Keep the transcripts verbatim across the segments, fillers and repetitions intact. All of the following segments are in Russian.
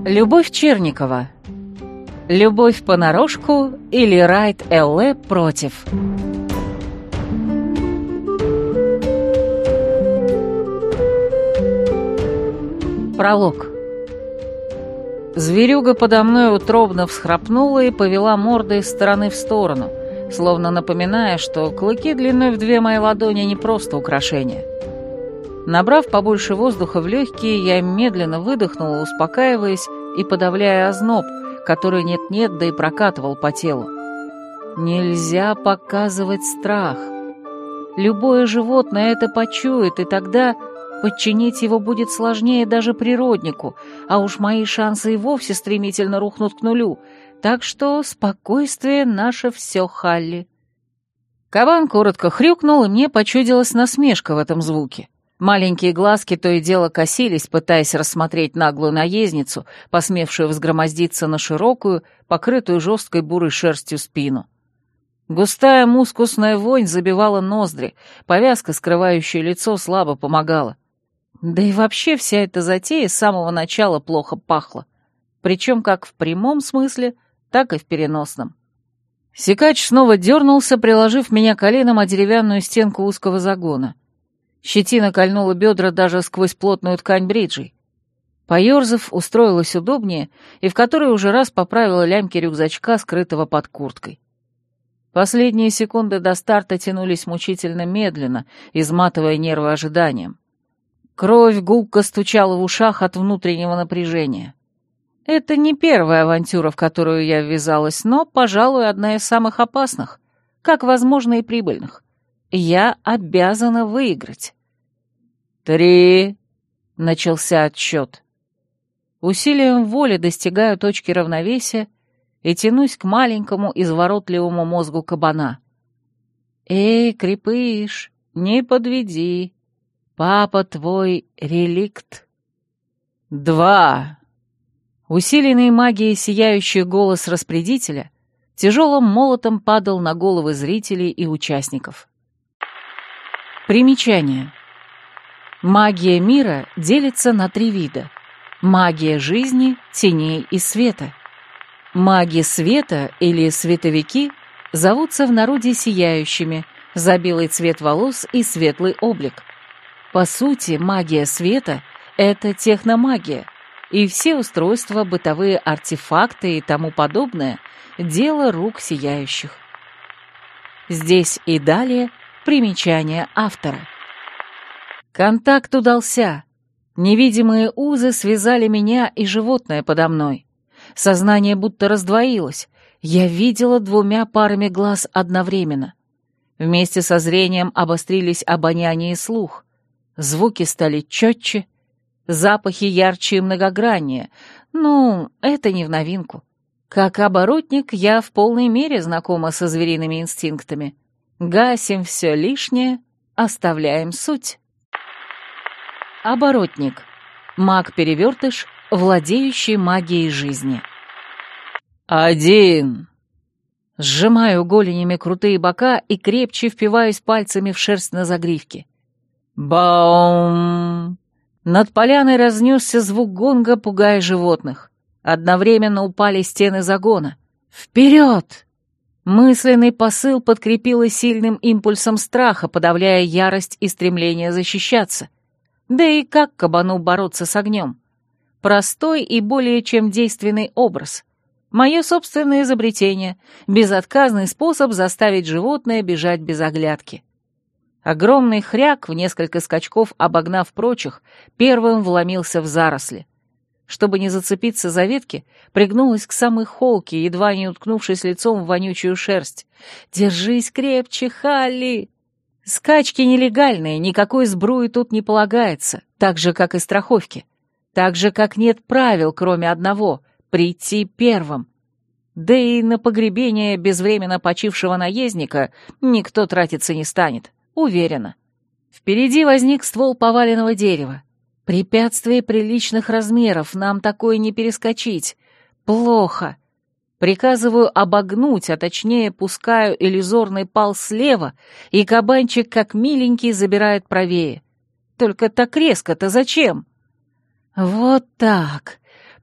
Любовь Черникова. Любовь понарошку или Райт Элле против. Пролог. Зверюга подо мной утробно всхрапнула и повела мордой из стороны в сторону, словно напоминая, что клыки длиной в две мои ладони не просто украшение. Набрав побольше воздуха в легкие, я медленно выдохнула, успокаиваясь и подавляя озноб, который нет-нет, да и прокатывал по телу. Нельзя показывать страх. Любое животное это почует, и тогда подчинить его будет сложнее даже природнику, а уж мои шансы и вовсе стремительно рухнут к нулю, так что спокойствие наше все, Халли. Кабан коротко хрюкнул, и мне почудилась насмешка в этом звуке. Маленькие глазки то и дело косились, пытаясь рассмотреть наглую наездницу, посмевшую взгромоздиться на широкую, покрытую жесткой бурой шерстью спину. Густая мускусная вонь забивала ноздри, повязка, скрывающая лицо, слабо помогала. Да и вообще вся эта затея с самого начала плохо пахла, причем как в прямом смысле, так и в переносном. Сикач снова дернулся, приложив меня коленом о деревянную стенку узкого загона. Щетина кольнула бедра даже сквозь плотную ткань бриджей. Поерзав, устроилась удобнее и в который уже раз поправила лямки рюкзачка, скрытого под курткой. Последние секунды до старта тянулись мучительно медленно, изматывая нервы ожиданием. Кровь гулко стучала в ушах от внутреннего напряжения. Это не первая авантюра, в которую я ввязалась, но, пожалуй, одна из самых опасных, как, возможно, и прибыльных. Я обязана выиграть. «Три!» — начался отсчет. Усилием воли достигаю точки равновесия и тянусь к маленькому изворотливому мозгу кабана. «Эй, крепыш, не подведи. Папа твой реликт». «Два!» Усиленный магией сияющий голос распорядителя тяжелым молотом падал на головы зрителей и участников. Примечание. Магия мира делится на три вида. Магия жизни, теней и света. Маги света или световики зовутся в народе сияющими, за белый цвет волос и светлый облик. По сути, магия света — это техномагия, и все устройства, бытовые артефакты и тому подобное — дело рук сияющих. Здесь и далее примечание автора. Контакт удался. Невидимые узы связали меня и животное подо мной. Сознание будто раздвоилось. Я видела двумя парами глаз одновременно. Вместе со зрением обострились обоняние и слух. Звуки стали четче, запахи ярче и многограннее. Ну, это не в новинку. Как оборотник, я в полной мере знакома со звериными инстинктами. Гасим все лишнее, оставляем суть. Оборотник. Маг-перевертыш, владеющий магией жизни. Один. Сжимаю голенями крутые бока и крепче впиваюсь пальцами в шерсть на загривке. Баум! Над поляной разнесся звук гонга, пугая животных. Одновременно упали стены загона. Вперед! Мысленный посыл подкрепило сильным импульсом страха, подавляя ярость и стремление защищаться. Да и как кабану бороться с огнем? Простой и более чем действенный образ. Мое собственное изобретение, безотказный способ заставить животное бежать без оглядки. Огромный хряк, в несколько скачков обогнав прочих, первым вломился в заросли. Чтобы не зацепиться за ветки, пригнулась к самой холке, едва не уткнувшись лицом в вонючую шерсть. «Держись крепче, Халли!» Скачки нелегальные, никакой сбруи тут не полагается, так же, как и страховки. Так же, как нет правил, кроме одного — прийти первым. Да и на погребение безвременно почившего наездника никто тратиться не станет, уверена. Впереди возник ствол поваленного дерева. Препятствие приличных размеров, нам такое не перескочить. Плохо. Приказываю обогнуть, а точнее пускаю иллюзорный пал слева, и кабанчик, как миленький, забирает правее. Только так резко-то зачем? Вот так.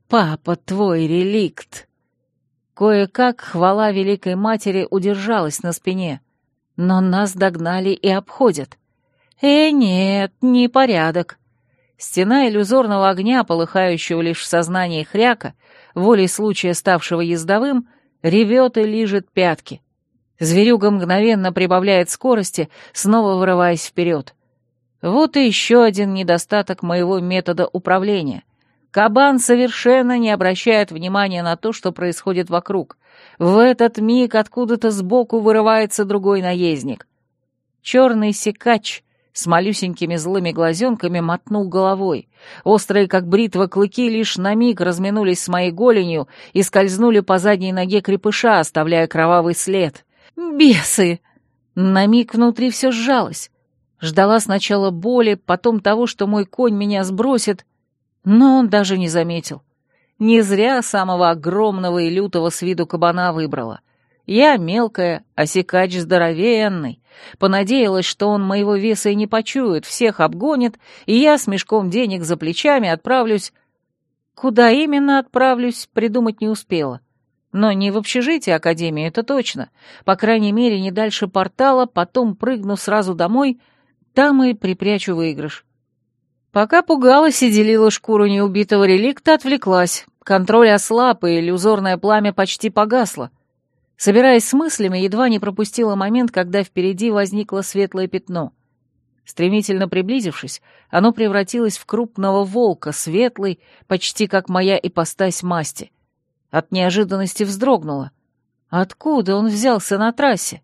Папа твой реликт!» Кое-как хвала Великой Матери удержалась на спине, но нас догнали и обходят. Э, нет, не порядок. Стена иллюзорного огня, полыхающего лишь в сознании хряка, волей случая ставшего ездовым, ревет и лижет пятки. Зверюга мгновенно прибавляет скорости, снова вырываясь вперед. Вот и еще один недостаток моего метода управления. Кабан совершенно не обращает внимания на то, что происходит вокруг. В этот миг откуда-то сбоку вырывается другой наездник. Черный секач с малюсенькими злыми глазенками мотнул головой. Острые, как бритва, клыки лишь на миг разминулись с моей голенью и скользнули по задней ноге крепыша, оставляя кровавый след. «Бесы!» На миг внутри все сжалось. Ждала сначала боли, потом того, что мой конь меня сбросит, но он даже не заметил. Не зря самого огромного и лютого с виду кабана выбрала. Я мелкая, а секач здоровенный. Понадеялась, что он моего веса и не почует, всех обгонит, и я с мешком денег за плечами отправлюсь... Куда именно отправлюсь, придумать не успела. Но не в общежитие Академии, это точно. По крайней мере, не дальше портала, потом прыгну сразу домой, там и припрячу выигрыш. Пока пугалась и делила шкуру неубитого реликта, отвлеклась. Контроль ослаб, и иллюзорное пламя почти погасло. Собираясь с мыслями, едва не пропустила момент, когда впереди возникло светлое пятно. Стремительно приблизившись, оно превратилось в крупного волка, светлый, почти как моя ипостась масти. От неожиданности вздрогнула. Откуда он взялся на трассе?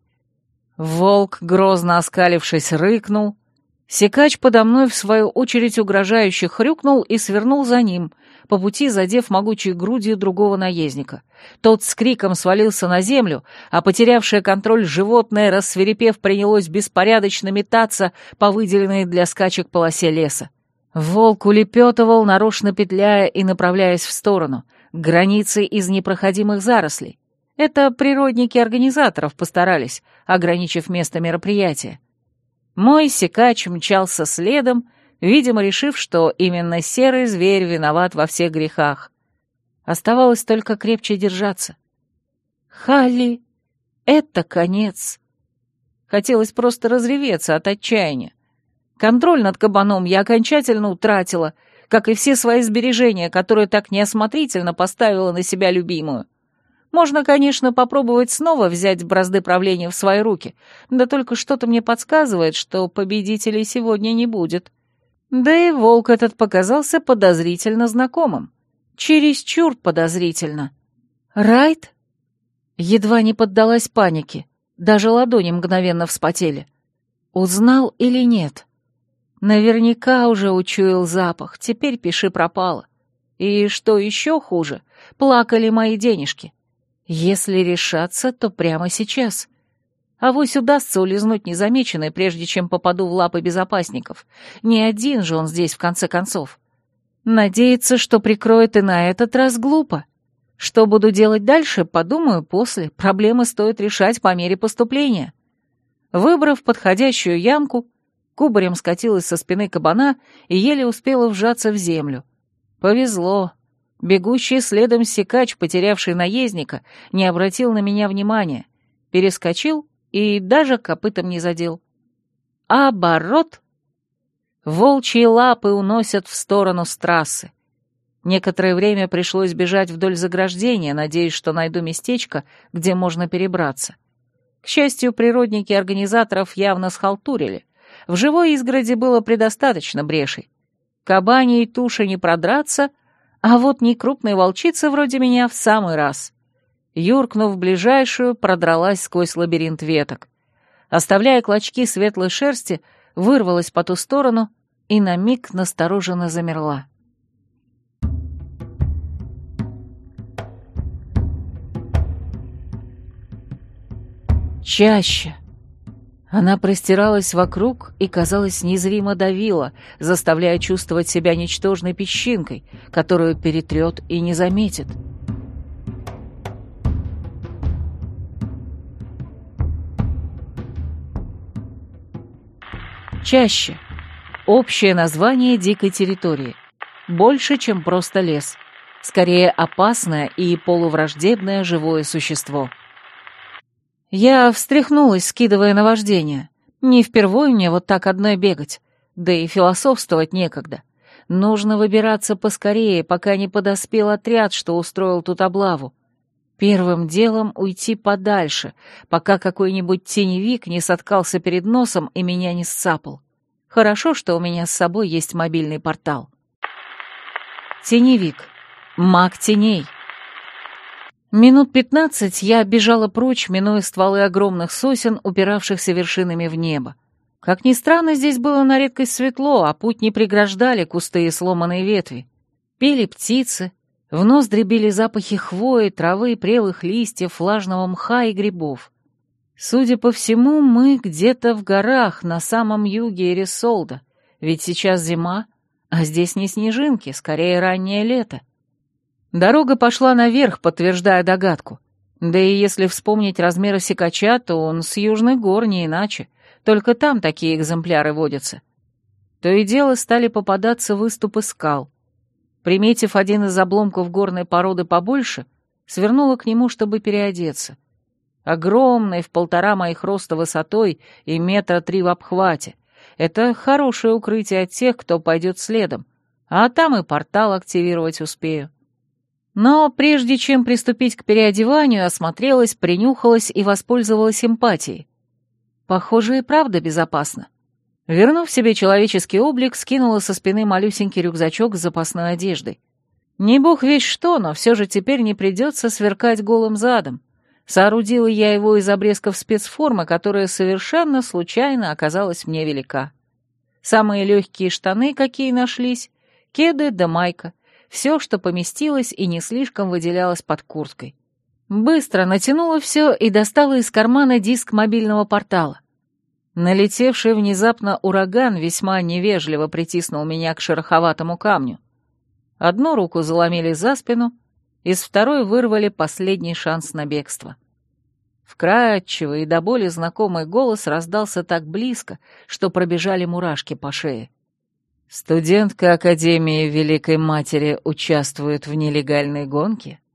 Волк, грозно оскалившись, рыкнул. Секач подо мной, в свою очередь, угрожающе хрюкнул и свернул за ним, по пути задев могучей грудью другого наездника. Тот с криком свалился на землю, а потерявшее контроль животное, рассвирепев, принялось беспорядочно метаться по выделенной для скачек полосе леса. Волк улепетывал, нарочно петляя и направляясь в сторону, к границе из непроходимых зарослей. Это природники организаторов постарались, ограничив место мероприятия. Мой секач мчался следом, видимо, решив, что именно серый зверь виноват во всех грехах. Оставалось только крепче держаться. Халли, это конец. Хотелось просто разреветься от отчаяния. Контроль над кабаном я окончательно утратила, как и все свои сбережения, которые так неосмотрительно поставила на себя любимую. Можно, конечно, попробовать снова взять бразды правления в свои руки, да только что-то мне подсказывает, что победителей сегодня не будет. Да и волк этот показался подозрительно знакомым. Чересчур подозрительно. Райт? Едва не поддалась панике, даже ладони мгновенно вспотели. Узнал или нет? Наверняка уже учуял запах, теперь пиши пропало. И что еще хуже, плакали мои денежки. Если решаться, то прямо сейчас. Авось удастся улизнуть незамеченной, прежде чем попаду в лапы безопасников. Не один же он здесь, в конце концов. Надеяться, что прикроет и на этот раз, глупо. Что буду делать дальше, подумаю после. Проблемы стоит решать по мере поступления. Выбрав подходящую ямку, кубарем скатилась со спины кабана и еле успела вжаться в землю. Повезло. Бегущий следом секач, потерявший наездника, не обратил на меня внимания, перескочил и даже копытом не задел. Оборот! Волчьи лапы уносят в сторону с трассы. Некоторое время пришлось бежать вдоль заграждения, надеясь, что найду местечко, где можно перебраться. К счастью, природники организаторов явно схалтурили. В живой изгороди было предостаточно брешей. Кабаньей туши не продраться, а вот некрупной волчице вроде меня в самый раз. Юркнув в ближайшую, продралась сквозь лабиринт веток. Оставляя клочки светлой шерсти, вырвалась по ту сторону и на миг настороженно замерла. Чаще. Она простиралась вокруг и, казалось, незримо давила, заставляя чувствовать себя ничтожной песчинкой, которую перетрет и не заметит. Чаще. Общее название дикой территории. Больше, чем просто лес. скорее опасное и полувраждебное живое существо. Я встряхнулась, скидывая наваждение. Не впервой мне вот так одной бегать, да и философствовать некогда. Нужно выбираться поскорее, пока не подоспел отряд, что устроил тут облаву. Первым делом уйти подальше, пока какой-нибудь теневик не соткался перед носом и меня не сцапал. Хорошо, что у меня с собой есть мобильный портал. Теневик. Маг теней. Минут пятнадцать я бежала прочь, минуя стволы огромных сосен, упиравшихся вершинами в небо. Как ни странно, здесь было на редкость светло, а путь не преграждали кусты и сломанные ветви. Пели птицы, в ноздри били запахи хвои, травы, прелых листьев, влажного мха и грибов. Судя по всему, мы где-то в горах, на самом юге Эрисолда, ведь сейчас зима, а здесь не снежинки, скорее раннее лето. Дорога пошла наверх, подтверждая догадку. Да и если вспомнить размеры сикача, то он с южных гор не иначе, только там такие экземпляры водятся. То и дело стали попадаться выступы скал. Приметив один из обломков горной породы побольше, свернула к нему, чтобы переодеться. Огромный, в полтора моих роста высотой и метра три в обхвате. Это хорошее укрытие от тех, кто пойдет следом, а там и портал активировать успею. Но прежде чем приступить к переодеванию, осмотрелась, принюхалась и воспользовалась эмпатией. Похоже, и правда безопасно. Вернув себе человеческий облик, скинула со спины малюсенький рюкзачок с запасной одеждой. Не бог весть что, но все же теперь не придется сверкать голым задом. Соорудила я его из обрезков спецформы, которая совершенно случайно оказалась мне велика. Самые легкие штаны, какие нашлись, кеды да майка. Все, что поместилось и не слишком выделялось под курткой. Быстро натянула все и достала из кармана диск мобильного портала. Налетевший внезапно ураган весьма невежливо притиснул меня к шероховатому камню. Одну руку заломили за спину, из второй вырвали последний шанс на бегство. Вкрадчивый и до боли знакомый голос раздался так близко, что пробежали мурашки по шее. Студентка Академии Великой Матери участвует в нелегальной гонке?